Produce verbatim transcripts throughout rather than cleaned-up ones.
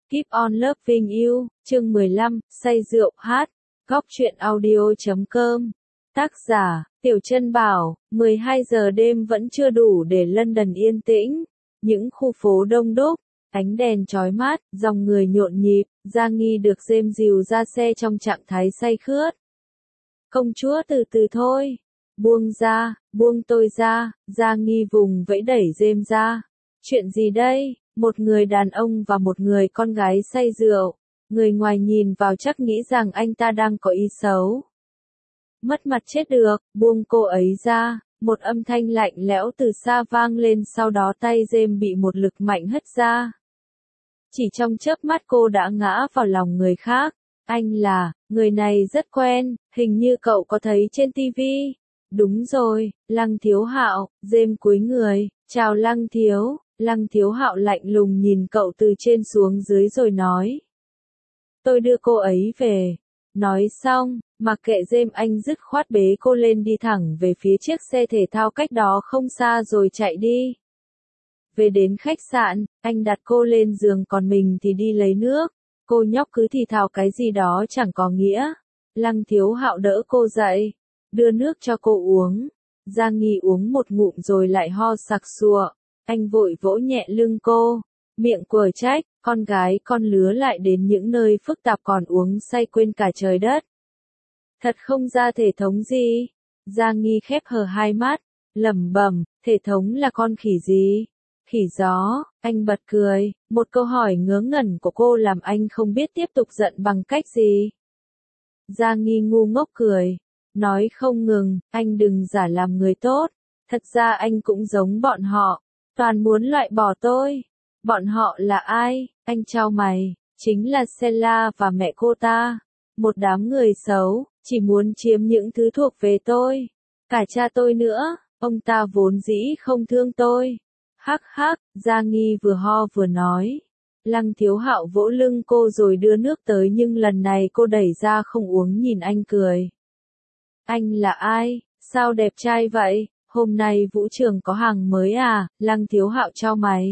Keep on loving you, chương mười lăm, say rượu hát, góc truyện audio chấm com. Tác giả, Tiểu Chân Bảo, mười hai giờ đêm vẫn chưa đủ để London yên tĩnh. Những khu phố đông đúc, ánh đèn chói mắt, dòng người nhộn nhịp, Gia Nghi được James dìu ra xe trong trạng thái say khướt. Công chúa từ từ thôi. Buông ra, buông tôi ra, Gia Nghi vùng vẫy đẩy James ra. Chuyện gì đây? Một người đàn ông và một người con gái say rượu. Người ngoài nhìn vào chắc nghĩ rằng anh ta đang có ý xấu. Mất mặt chết được, buông cô ấy ra. Một âm thanh lạnh lẽo từ xa vang lên, sau đó tay James bị một lực mạnh hất ra. Chỉ trong chớp mắt cô đã ngã vào lòng người khác. Anh là, người này rất quen, hình như cậu có thấy trên ti vi. Đúng rồi, Lăng Thiếu Hạo. James cúi người, chào Lăng Thiếu. Lăng Thiếu Hạo lạnh lùng nhìn cậu từ trên xuống dưới rồi nói. Tôi đưa cô ấy về. Nói xong, mặc kệ James, anh dứt khoát bế cô lên đi thẳng về phía chiếc xe thể thao cách đó không xa rồi chạy đi. Về đến khách sạn, anh đặt cô lên giường còn mình thì đi lấy nước. Cô nhóc cứ thì thào cái gì đó chẳng có nghĩa. Lăng Thiếu Hạo đỡ cô dậy, đưa nước cho cô uống. Gia Nghi uống một ngụm rồi lại ho sặc sụa. Anh vội vỗ nhẹ lưng cô, miệng quở trách, con gái con lứa lại đến những nơi phức tạp còn uống say quên cả trời đất. Thật không ra thể thống gì. Gia Nghi khép hờ hai mắt, lẩm bẩm, thể thống là con khỉ gì? Khỉ gió. Anh bật cười, một câu hỏi ngớ ngẩn của cô làm anh không biết tiếp tục giận bằng cách gì. Gia Nghi ngu ngốc cười, nói không ngừng, anh đừng giả làm người tốt, thật ra anh cũng giống bọn họ. Toàn muốn loại bỏ tôi. Bọn họ là ai? Anh chau mày. Chính là Stella và mẹ cô ta. Một đám người xấu, chỉ muốn chiếm những thứ thuộc về tôi. Cả cha tôi nữa, ông ta vốn dĩ không thương tôi. Hắc hắc, Gia Nghi vừa ho vừa nói. Lăng Thiếu Hạo vỗ lưng cô rồi đưa nước tới, nhưng lần này cô đẩy ra không uống, nhìn anh cười. Anh là ai? Sao đẹp trai vậy? Hôm nay vũ trường có hàng mới à? Lăng Thiếu Hạo chau mày.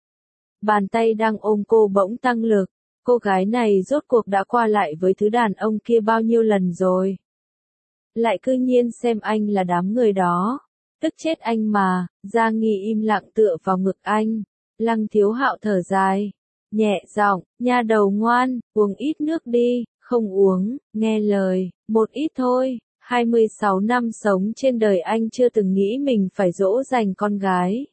Bàn tay đang ôm cô bỗng tăng lực. Cô gái này rốt cuộc đã qua lại với thứ đàn ông kia bao nhiêu lần rồi? Lại cứ nhiên xem anh là đám người đó. Tức chết anh mà. Gia Nghi im lặng tựa vào ngực anh. Lăng Thiếu Hạo thở dài, nhẹ giọng, nha đầu ngoan, uống ít nước đi. Không uống, nghe lời, một ít thôi. hai mươi sáu năm sống trên đời anh chưa từng nghĩ mình phải dỗ dành con gái.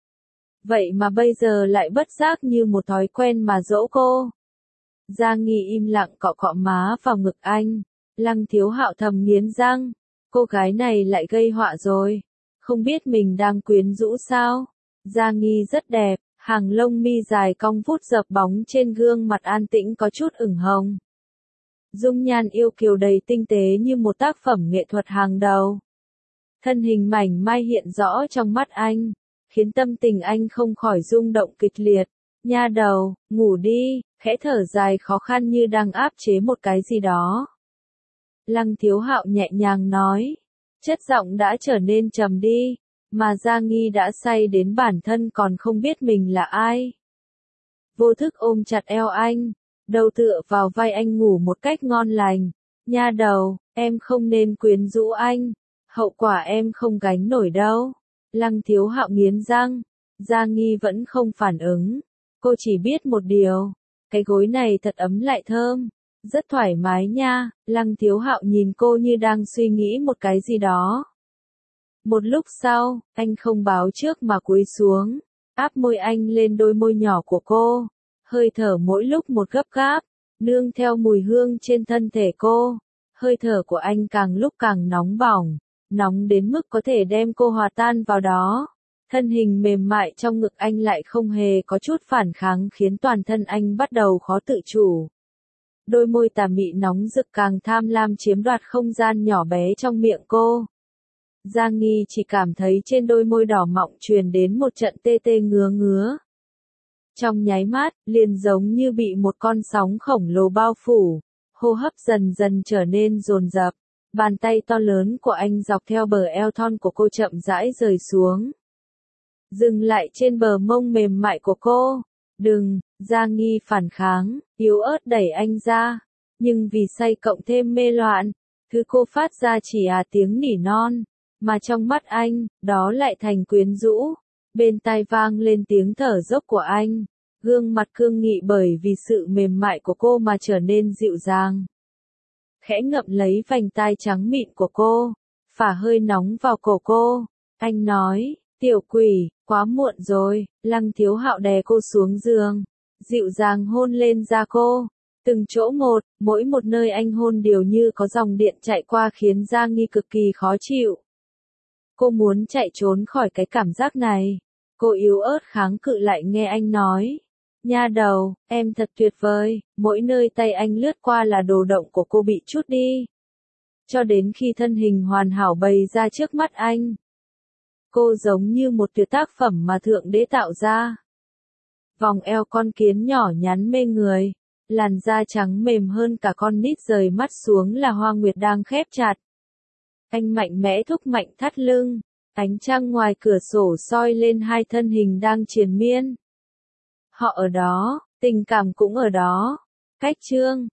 Vậy mà bây giờ lại bất giác như một thói quen mà dỗ cô. Gia Nghi im lặng cọ cọ má vào ngực anh. Lăng Thiếu Hạo thầm nghiến răng. Cô gái này lại gây họa rồi. Không biết mình đang quyến rũ sao? Gia Nghi rất đẹp, hàng lông mi dài cong vút dập bóng trên gương mặt an tĩnh có chút ửng hồng. Dung nhan yêu kiều đầy tinh tế như một tác phẩm nghệ thuật hàng đầu. Thân hình mảnh mai hiện rõ trong mắt anh, khiến tâm tình anh không khỏi rung động kịch liệt. Nha đầu, ngủ đi, khẽ thở dài khó khăn như đang áp chế một cái gì đó. Lăng Thiếu Hạo nhẹ nhàng nói, chất giọng đã trở nên trầm đi, mà Gia Nghi đã say đến bản thân còn không biết mình là ai. Vô thức ôm chặt eo anh, đầu tựa vào vai anh ngủ một cách ngon lành. Nha đầu, em không nên quyến rũ anh, hậu quả em không gánh nổi đâu. Lăng Thiếu Hạo nghiến răng. Gia Nghi vẫn không phản ứng. Cô chỉ biết một điều, cái gối này thật ấm lại thơm, rất thoải mái nha. Lăng Thiếu Hạo nhìn cô như đang suy nghĩ một cái gì đó. Một lúc sau, anh không báo trước mà cúi xuống, áp môi anh lên đôi môi nhỏ của cô. Hơi thở mỗi lúc một gấp gáp, nương theo mùi hương trên thân thể cô. Hơi thở của anh càng lúc càng nóng bỏng, nóng đến mức có thể đem cô hòa tan vào đó. Thân hình mềm mại trong ngực anh lại không hề có chút phản kháng, khiến toàn thân anh bắt đầu khó tự chủ. Đôi môi tà mị nóng rực càng tham lam chiếm đoạt không gian nhỏ bé trong miệng cô. Gia Nghi chỉ cảm thấy trên đôi môi đỏ mọng truyền đến một trận tê tê ngứa ngứa. Trong nháy mắt, liền giống như bị một con sóng khổng lồ bao phủ, hô hấp dần dần trở nên dồn dập. Bàn tay to lớn của anh dọc theo bờ eo thon của cô chậm rãi rời xuống, dừng lại trên bờ mông mềm mại của cô. Đừng, Giang Nghi phản kháng, yếu ớt đẩy anh ra, nhưng vì say cộng thêm mê loạn, thứ cô phát ra chỉ à tiếng nỉ non, mà trong mắt anh, đó lại thành quyến rũ. Bên tai vang lên tiếng thở dốc của anh, gương mặt cương nghị bởi vì sự mềm mại của cô mà trở nên dịu dàng. Khẽ ngậm lấy vành tai trắng mịn của cô, phả hơi nóng vào cổ cô, anh nói, tiểu quỷ, quá muộn rồi. Lăng Thiếu Hạo đè cô xuống giường, dịu dàng hôn lên da cô, từng chỗ một, mỗi một nơi anh hôn đều như có dòng điện chạy qua khiến Giang Nghi cực kỳ khó chịu. Cô muốn chạy trốn khỏi cái cảm giác này, cô yếu ớt kháng cự lại nghe anh nói, nha đầu, em thật tuyệt vời. Mỗi nơi tay anh lướt qua là đồ động của cô bị trút đi, cho đến khi thân hình hoàn hảo bày ra trước mắt anh. Cô giống như một tuyệt tác phẩm mà Thượng Đế tạo ra. Vòng eo con kiến nhỏ nhắn mê người, làn da trắng mềm hơn cả con nít rời mắt xuống là Hoa Nguyệt đang khép chặt. Anh mạnh mẽ thúc mạnh thắt lưng, ánh trăng ngoài cửa sổ soi lên hai thân hình đang triền miên. Họ ở đó, tình cảm cũng ở đó. Cách chương